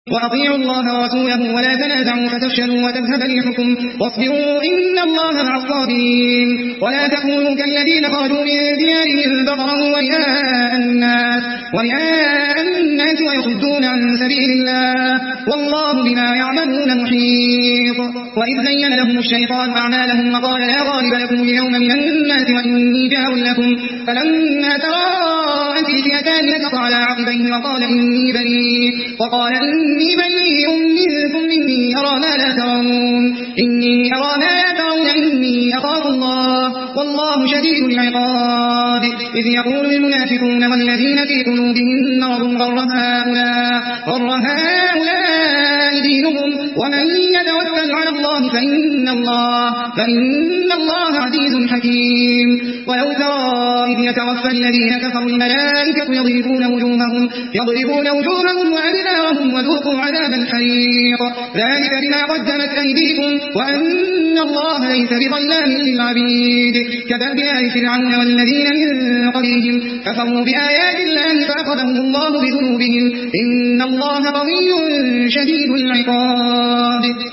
وأطيعوا الله ورسوله ولا تنازعوا فتفشلوا وتذهب ريحكم واصبروا إن الله مع الصابرين. ولا تكونوا كالذين خرجوا من ديارهم بطرا ورئاء الناس ويصدون عن سبيل الله والله بما يعملون محيط. وإذ زين لهم الشيطان أعمالهم وقال لا غالب لكم اليوم من الناس وإني جار لكم فلما تراءت الفئتان نكص على عقبيه وقال إني بريء منكم إني أرى ما لا ترون إني أخاف الله والله شديد العقاب. إذ يقول المنافقون والذين في قلوبهم مرض غر هؤلاء دينهم ومن يتوكل على الله فإن الله عزيز حكيم. ولو ترى إذ يتوفى الذين كفروا الملائكة يضربون وجوههم وأدبارهم وذوقوا عذاب الحريق ذلك بما قدمت أيديكم وأن الله ليس بظلام للعبيد. كدأب آل فرعون والذين من قبلهم كفروا بآيات الله فأخذهم الله بذنوبهم إن الله قوي شديد العقاب.